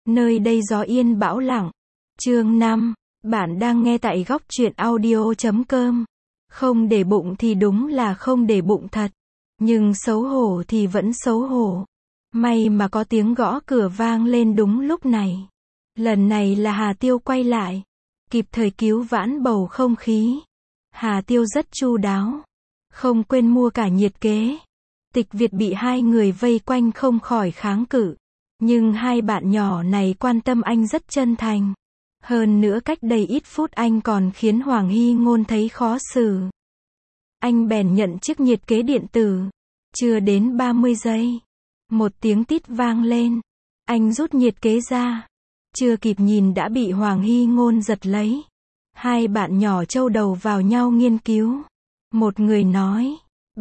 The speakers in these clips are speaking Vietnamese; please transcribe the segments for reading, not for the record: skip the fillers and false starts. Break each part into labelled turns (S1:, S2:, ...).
S1: Nơi đây gió yên bão lặng. Chương 5. Bạn đang nghe tại góc truyện audio.com. Không để bụng thì đúng là không để bụng thật. Nhưng xấu hổ thì vẫn xấu hổ. May mà có tiếng gõ cửa vang lên đúng lúc này. Lần này là Hà Tiêu quay lại. Kịp thời cứu vãn bầu không khí. Hà Tiêu rất chu đáo. Không quên mua cả nhiệt kế. Tịch Việt bị hai người vây quanh không khỏi kháng cự. Nhưng hai bạn nhỏ này quan tâm anh rất chân thành. Hơn nữa cách đây ít phút anh còn khiến Hoàng Hy Ngôn thấy khó xử. Anh bèn nhận chiếc nhiệt kế điện tử. Chưa đến 30 giây. Một tiếng tít vang lên. Anh rút nhiệt kế ra. Chưa kịp nhìn đã bị Hoàng Hy Ngôn giật lấy. Hai bạn nhỏ châu đầu vào nhau nghiên cứu. Một người nói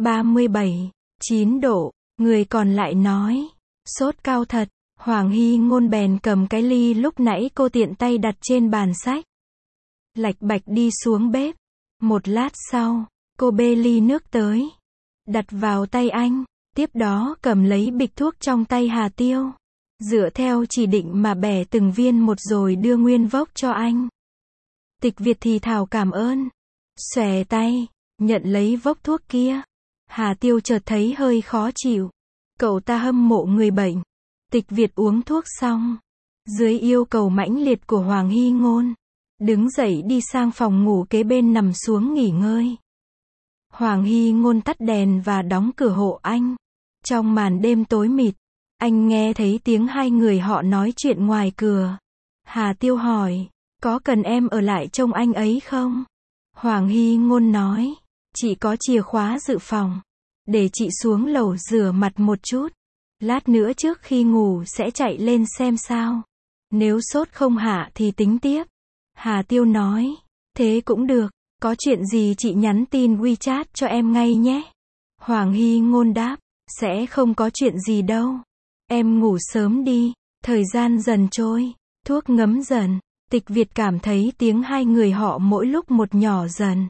S1: 37,9 độ. Người còn lại nói sốt cao thật. Hoàng Hy Ngôn bèn cầm cái ly lúc nãy cô tiện tay đặt trên bàn sách. Lạch bạch đi xuống bếp. Một lát sau, cô bê ly nước tới. Đặt vào tay anh. Tiếp đó cầm lấy bịch thuốc trong tay Hà Tiêu. Dựa theo chỉ định mà bẻ từng viên một rồi đưa nguyên vốc cho anh. Tịch Việt thì thào cảm ơn. Xòe tay, nhận lấy vốc thuốc kia. Hà Tiêu chợt thấy hơi khó chịu. Cậu ta hâm mộ người bệnh. Tịch Việt uống thuốc xong. Dưới yêu cầu mãnh liệt của Hoàng Hy Ngôn. Đứng dậy đi sang phòng ngủ kế bên nằm xuống nghỉ ngơi. Hoàng Hy Ngôn tắt đèn và đóng cửa hộ anh. Trong màn đêm tối mịt, anh nghe thấy tiếng hai người họ nói chuyện ngoài cửa. Hà Tiêu hỏi, có cần em ở lại trông anh ấy không? Hoàng Hy Ngôn nói, chị có chìa khóa dự phòng. Để chị xuống lầu rửa mặt một chút. Lát nữa trước khi ngủ sẽ chạy lên xem sao. Nếu sốt không hạ thì tính tiếp. Hà Tiêu nói, thế cũng được, có chuyện gì chị nhắn tin WeChat cho em ngay nhé. Hoàng Hy Ngôn đáp, sẽ không có chuyện gì đâu. Em ngủ sớm đi. Thời gian dần trôi, thuốc ngấm dần. Tịch Việt cảm thấy tiếng hai người họ mỗi lúc một nhỏ dần.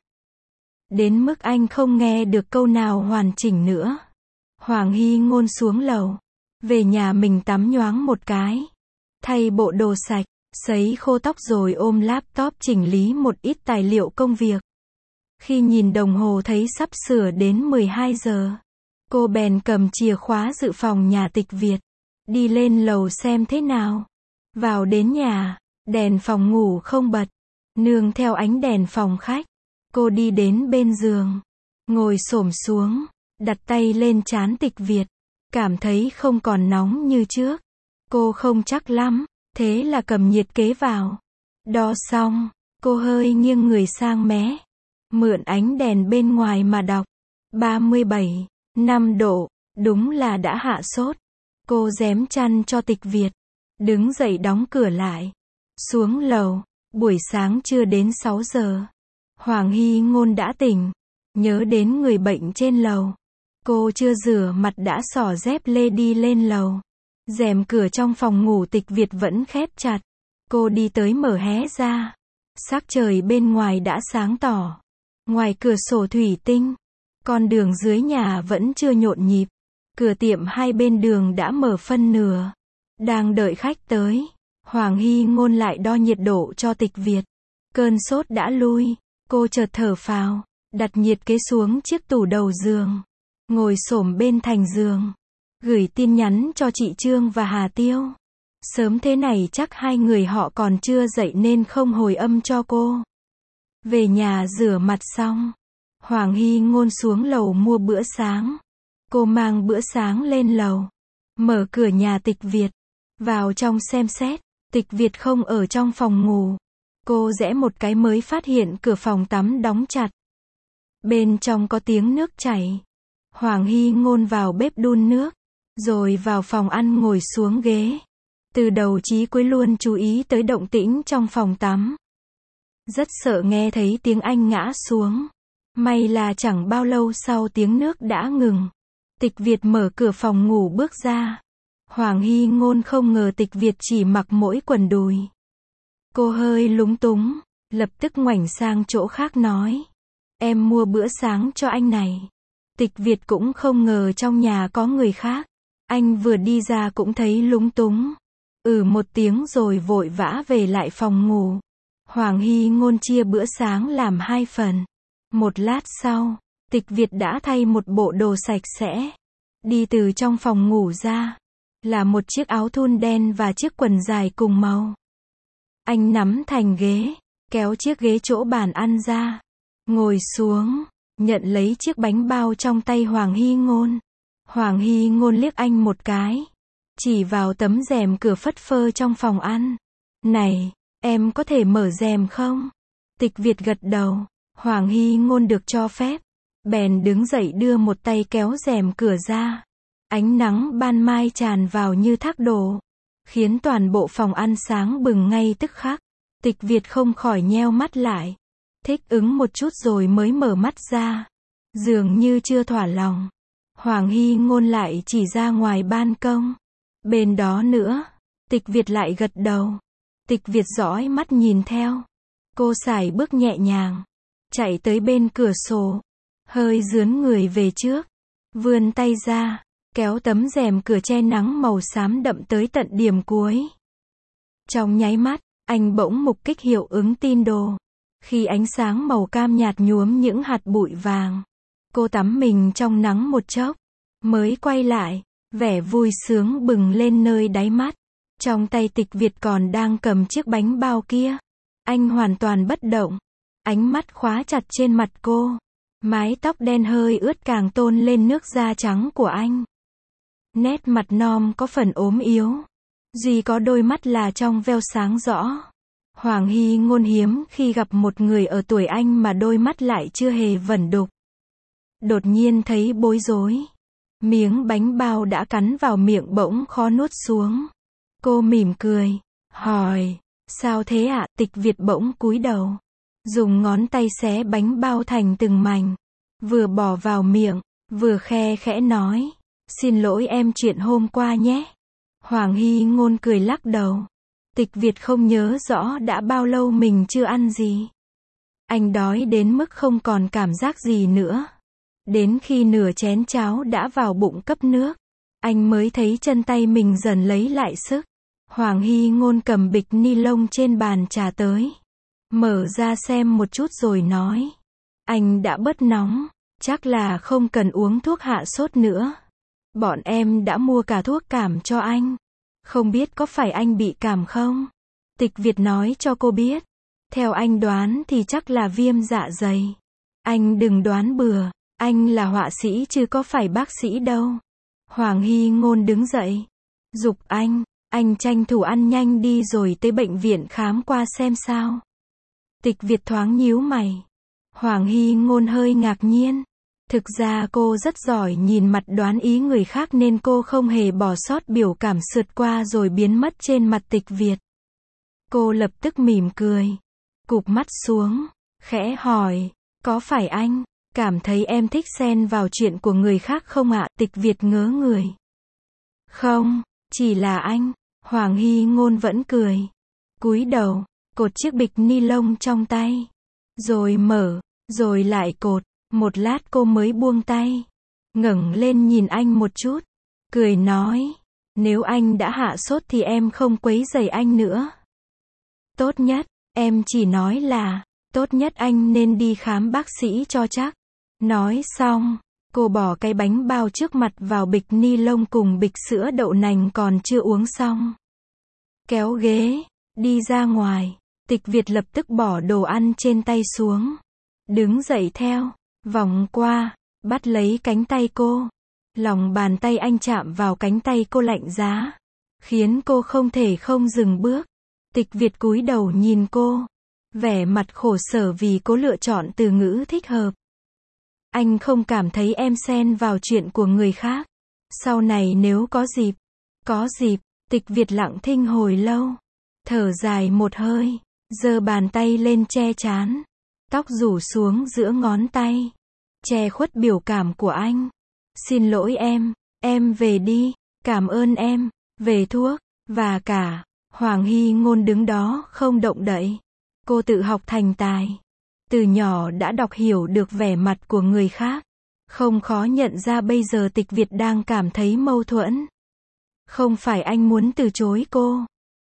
S1: Đến mức anh không nghe được câu nào hoàn chỉnh nữa. Hoàng Hy Ngôn xuống lầu. Về nhà mình tắm nhoáng một cái. Thay bộ đồ sạch, sấy khô tóc rồi ôm laptop chỉnh lý một ít tài liệu công việc. Khi nhìn đồng hồ thấy sắp sửa đến 12 giờ. Cô bèn cầm chìa khóa dự phòng nhà Tịch Việt. Đi lên lầu xem thế nào. Vào đến nhà, đèn phòng ngủ không bật. Nương theo ánh đèn phòng khách. Cô đi đến bên giường. Ngồi xổm xuống, đặt tay lên trán Tịch Việt. Cảm thấy không còn nóng như trước. Cô không chắc lắm, thế là cầm nhiệt kế vào. Đo xong, cô hơi nghiêng người sang mé. Mượn ánh đèn bên ngoài mà đọc. 37,5 độ, đúng là đã hạ sốt. Cô rém chăn cho Tịch Việt. Đứng dậy đóng cửa lại. Xuống lầu, buổi sáng chưa đến 6 giờ. Hoàng Hy Ngôn đã tỉnh. Nhớ đến người bệnh trên lầu. Cô chưa rửa mặt đã xỏ dép lê đi lên lầu. Rèm cửa trong phòng ngủ Tịch Việt vẫn khép chặt. Cô đi tới mở hé ra. Sắc trời bên ngoài đã sáng tỏ. Ngoài cửa sổ thủy tinh. Con đường dưới nhà vẫn chưa nhộn nhịp. Cửa tiệm hai bên đường đã mở phân nửa. Đang đợi khách tới. Hoàng Hy Ngôn lại đo nhiệt độ cho Tịch Việt. Cơn sốt đã lui. Cô chợt thở phào. Đặt nhiệt kế xuống chiếc tủ đầu giường. Ngồi xổm bên thành giường. Gửi tin nhắn cho chị Trương và Hà Tiêu. Sớm thế này chắc hai người họ còn chưa dậy nên không hồi âm cho cô. Về nhà rửa mặt xong. Hoàng Hy Ngôn xuống lầu mua bữa sáng. Cô mang bữa sáng lên lầu. Mở cửa nhà Tịch Việt. Vào trong xem xét. Tịch Việt không ở trong phòng ngủ. Cô giẽ một cái mới phát hiện cửa phòng tắm đóng chặt. Bên trong có tiếng nước chảy. Hoàng Hy Ngôn vào bếp đun nước. Rồi vào phòng ăn ngồi xuống ghế. Từ đầu chí cuối luôn chú ý tới động tĩnh trong phòng tắm. Rất sợ nghe thấy tiếng anh ngã xuống. May là chẳng bao lâu sau tiếng nước đã ngừng. Tịch Việt mở cửa phòng ngủ bước ra. Hoàng Hy Ngôn không ngờ Tịch Việt chỉ mặc mỗi quần đùi. Cô hơi lúng túng. Lập tức ngoảnh sang chỗ khác nói. Em mua bữa sáng cho anh này. Tịch Việt cũng không ngờ trong nhà có người khác. Anh vừa đi ra cũng thấy lúng túng. Một tiếng rồi vội vã về lại phòng ngủ. Hoàng Hy Ngôn chia bữa sáng làm 2 phần. Một lát sau, Tịch Việt đã thay một bộ đồ sạch sẽ. Đi từ trong phòng ngủ ra. Là một chiếc áo thun đen và chiếc quần dài cùng màu. Anh nắm thành ghế, kéo chiếc ghế chỗ bàn ăn ra. Ngồi xuống, nhận lấy chiếc bánh bao trong tay Hoàng Hy Ngôn. Hoàng Hy Ngôn liếc anh một cái. Chỉ vào tấm rèm cửa phất phơ trong phòng ăn. Này, em có thể mở rèm không? Tịch Việt gật đầu. Hoàng Hy Ngôn được cho phép. Bèn đứng dậy đưa một tay kéo rèm cửa ra. Ánh nắng ban mai tràn vào như thác đổ. Khiến toàn bộ phòng ăn sáng bừng ngay tức khắc. Tịch Việt không khỏi nheo mắt lại. Thích ứng một chút rồi mới mở mắt ra. Dường như chưa thỏa lòng. Hoàng Hy Ngôn lại chỉ ra ngoài ban công. Bên đó nữa. Tịch Việt lại gật đầu. Tịch Việt dõi mắt nhìn theo. Cô sải bước nhẹ nhàng. Chạy tới bên cửa sổ. Hơi dướn người về trước. Vươn tay ra. Kéo tấm rèm cửa che nắng màu xám đậm tới tận điểm cuối. Trong nháy mắt, anh bỗng mục kích hiệu ứng tin đồ. Khi ánh sáng màu cam nhạt nhuốm những hạt bụi vàng. Cô tắm mình trong nắng một chốc. Mới quay lại. Vẻ vui sướng bừng lên nơi đáy mắt. Trong tay Tịch Việt còn đang cầm chiếc bánh bao kia. Anh hoàn toàn bất động. Ánh mắt khóa chặt trên mặt cô. Mái tóc đen hơi ướt càng tôn lên nước da trắng của anh. Nét mặt non có phần ốm yếu. Duy có đôi mắt là trong veo sáng rõ. Hoàng Hy Ngôn hiếm khi gặp một người ở tuổi anh mà đôi mắt lại chưa hề vẩn đục. Đột nhiên thấy bối rối. Miếng bánh bao đã cắn vào miệng bỗng khó nuốt xuống. Cô mỉm cười, hỏi, sao thế ạ? Tịch Việt bỗng cúi đầu. Dùng ngón tay xé bánh bao thành từng mảnh. Vừa bỏ vào miệng, vừa khe khẽ nói. Xin lỗi em chuyện hôm qua nhé. Hoàng Hy Ngôn cười lắc đầu. Tịch Việt không nhớ rõ đã bao lâu mình chưa ăn gì. Anh đói đến mức không còn cảm giác gì nữa. Đến khi nửa chén cháo đã vào bụng cấp nước, anh mới thấy chân tay mình dần lấy lại sức. Hoàng Hy Ngôn cầm bịch ni lông trên bàn trà tới. Mở ra xem một chút rồi nói. Anh đã bớt nóng, chắc là không cần uống thuốc hạ sốt nữa. Bọn em đã mua cả thuốc cảm cho anh. Không biết có phải anh bị cảm không? Tịch Việt nói cho cô biết. Theo anh đoán thì chắc là viêm dạ dày. Anh đừng đoán bừa. Anh là họa sĩ chứ có phải bác sĩ đâu. Hoàng Hy Ngôn đứng dậy. Giục anh tranh thủ ăn nhanh đi rồi tới bệnh viện khám qua xem sao. Tịch Việt thoáng nhíu mày. Hoàng Hy Ngôn hơi ngạc nhiên. Thực ra cô rất giỏi nhìn mặt đoán ý người khác nên cô không hề bỏ sót biểu cảm sượt qua rồi biến mất trên mặt Tịch Việt. Cô lập tức mỉm cười. Cụp mắt xuống. Khẽ hỏi. Có phải anh cảm thấy em thích xen vào chuyện của người khác không ạ? Tịch Việt ngớ người. Không, chỉ là anh. Hoàng Hy Ngôn vẫn cười. Cúi đầu, cột chiếc bịch ni lông trong tay. Rồi mở, rồi lại cột. Một lát cô mới buông tay. Ngẩng lên nhìn anh một chút. Cười nói. Nếu anh đã hạ sốt thì em không quấy rầy anh nữa. Tốt nhất, em chỉ nói là, tốt nhất anh nên đi khám bác sĩ cho chắc. Nói xong, cô bỏ cái bánh bao trước mặt vào bịch ni lông cùng bịch sữa đậu nành còn chưa uống xong. Kéo ghế, đi ra ngoài. Tịch Việt lập tức bỏ đồ ăn trên tay xuống. Đứng dậy theo, vòng qua, bắt lấy cánh tay cô. Lòng bàn tay anh chạm vào cánh tay cô lạnh giá, khiến cô không thể không dừng bước. Tịch Việt cúi đầu nhìn cô, vẻ mặt khổ sở vì cô lựa chọn từ ngữ thích hợp. Anh không cảm thấy em xen vào chuyện của người khác. Sau này nếu có dịp, Tịch Việt lặng thinh hồi lâu. Thở dài một hơi, giơ bàn tay lên che trán. Tóc rủ xuống giữa ngón tay, che khuất biểu cảm của anh. Xin lỗi em về đi, cảm ơn em, về thuốc, và cả. Hoàng Hy Ngôn đứng đó không động đậy. Cô tự học thành tài. Từ nhỏ đã đọc hiểu được vẻ mặt của người khác. Không khó nhận ra bây giờ Tịch Việt đang cảm thấy mâu thuẫn. Không phải anh muốn từ chối cô,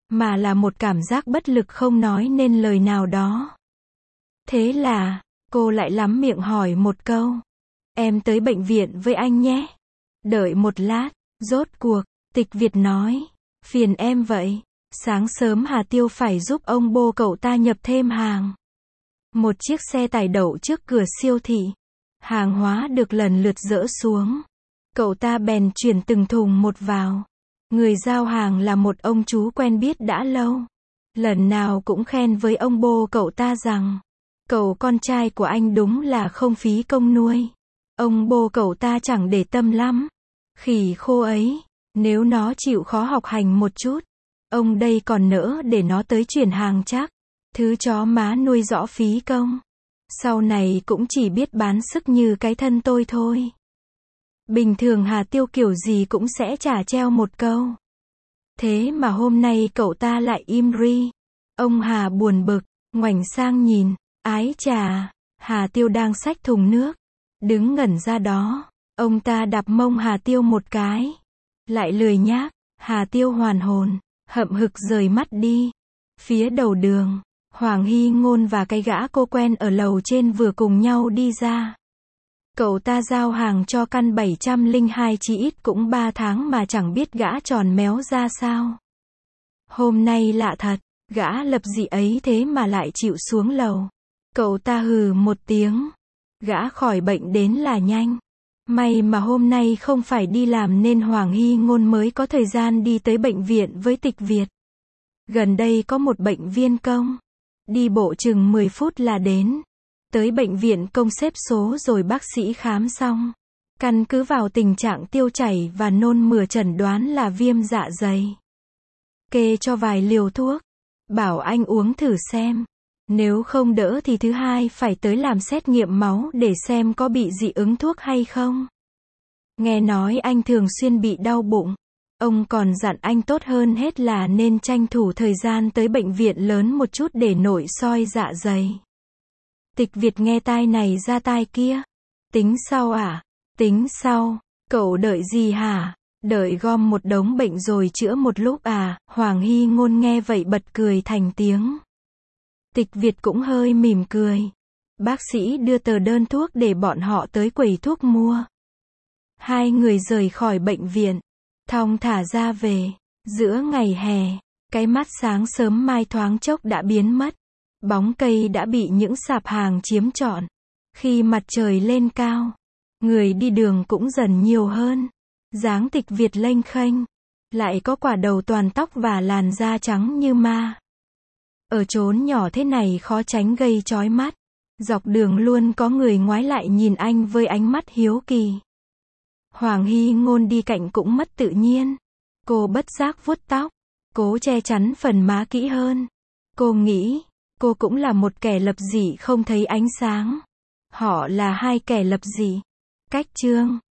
S1: mà là một cảm giác bất lực không nói nên lời nào đó. Thế là, cô lại lắm miệng hỏi một câu. Em tới bệnh viện với anh nhé. Đợi một lát, rốt cuộc, Tịch Việt nói. Phiền em vậy. Sáng sớm Hà Tiêu phải giúp ông bô cậu ta nhập thêm hàng. Một chiếc xe tải đậu trước cửa siêu thị. Hàng hóa được lần lượt dỡ xuống. Cậu ta bèn chuyển từng thùng một vào. Người giao hàng là một ông chú quen biết đã lâu. Lần nào cũng khen với ông bô cậu ta rằng, cậu con trai của anh đúng là không phí công nuôi. Ông bô cậu ta chẳng để tâm lắm. Khỉ khô ấy, nếu nó chịu khó học hành một chút, ông đây còn nỡ để nó tới chuyển hàng chắc. Thứ chó má nuôi rõ phí công. Sau này cũng chỉ biết bán sức như cái thân tôi thôi. Bình thường Hà Tiêu kiểu gì cũng sẽ trả treo một câu. Thế mà hôm nay cậu ta lại im ri. Ông Hà buồn bực, ngoảnh sang nhìn, ái chà, Hà Tiêu đang xách thùng nước. Đứng ngẩn ra đó, ông ta đạp mông Hà Tiêu một cái. Lại lười nhác, Hà Tiêu hoàn hồn, hậm hực rời mắt đi. Phía đầu đường, Hoàng Hy Ngôn và cái gã cô quen ở lầu trên vừa cùng nhau đi ra. Cậu ta giao hàng cho căn 702 chỉ ít cũng 3 tháng mà chẳng biết gã tròn méo ra sao. Hôm nay lạ thật, gã lập dị ấy thế mà lại chịu xuống lầu. Cậu ta hừ một tiếng. Gã khỏi bệnh đến là nhanh. May mà hôm nay không phải đi làm nên Hoàng Hy Ngôn mới có thời gian đi tới bệnh viện với Tịch Việt. Gần đây có một bệnh viên công. Đi bộ chừng 10 phút là đến. Tới bệnh viện công xếp số rồi bác sĩ khám xong. Căn cứ vào tình trạng tiêu chảy và nôn mửa chẩn đoán là viêm dạ dày. Kê cho vài liều thuốc. Bảo anh uống thử xem. Nếu không đỡ thì thứ hai phải tới làm xét nghiệm máu để xem có bị dị ứng thuốc hay không. Nghe nói anh thường xuyên bị đau bụng. Ông còn dặn anh tốt hơn hết là nên tranh thủ thời gian tới bệnh viện lớn một chút để nội soi dạ dày. Tịch Việt nghe tai này ra tai kia. Tính sau à? Tính sau. Cậu đợi gì hả? Đợi gom một đống bệnh rồi chữa một lúc à? Hoàng Hy Ngôn nghe vậy bật cười thành tiếng. Tịch Việt cũng hơi mỉm cười. Bác sĩ đưa tờ đơn thuốc để bọn họ tới quầy thuốc mua. Hai người rời khỏi bệnh viện. Thong thả ra về. Giữa ngày hè, cái mát sáng sớm mai thoáng chốc đã biến mất. Bóng cây đã bị những sạp hàng chiếm trọn. Khi mặt trời lên cao, người đi đường cũng dần nhiều hơn. Dáng Tịch Việt lênh khênh. Lại có quả đầu toàn tóc và làn da trắng như ma. Ở chốn nhỏ thế này khó tránh gây chói mắt. Dọc đường luôn có người ngoái lại nhìn anh với ánh mắt hiếu kỳ. Hoàng Hy Ngôn đi cạnh cũng mất tự nhiên. Cô bất giác vuốt tóc. Cố che chắn phần má kỹ hơn. Cô nghĩ, cô cũng là một kẻ lập dị không thấy ánh sáng. Họ là hai kẻ lập dị. Cách chương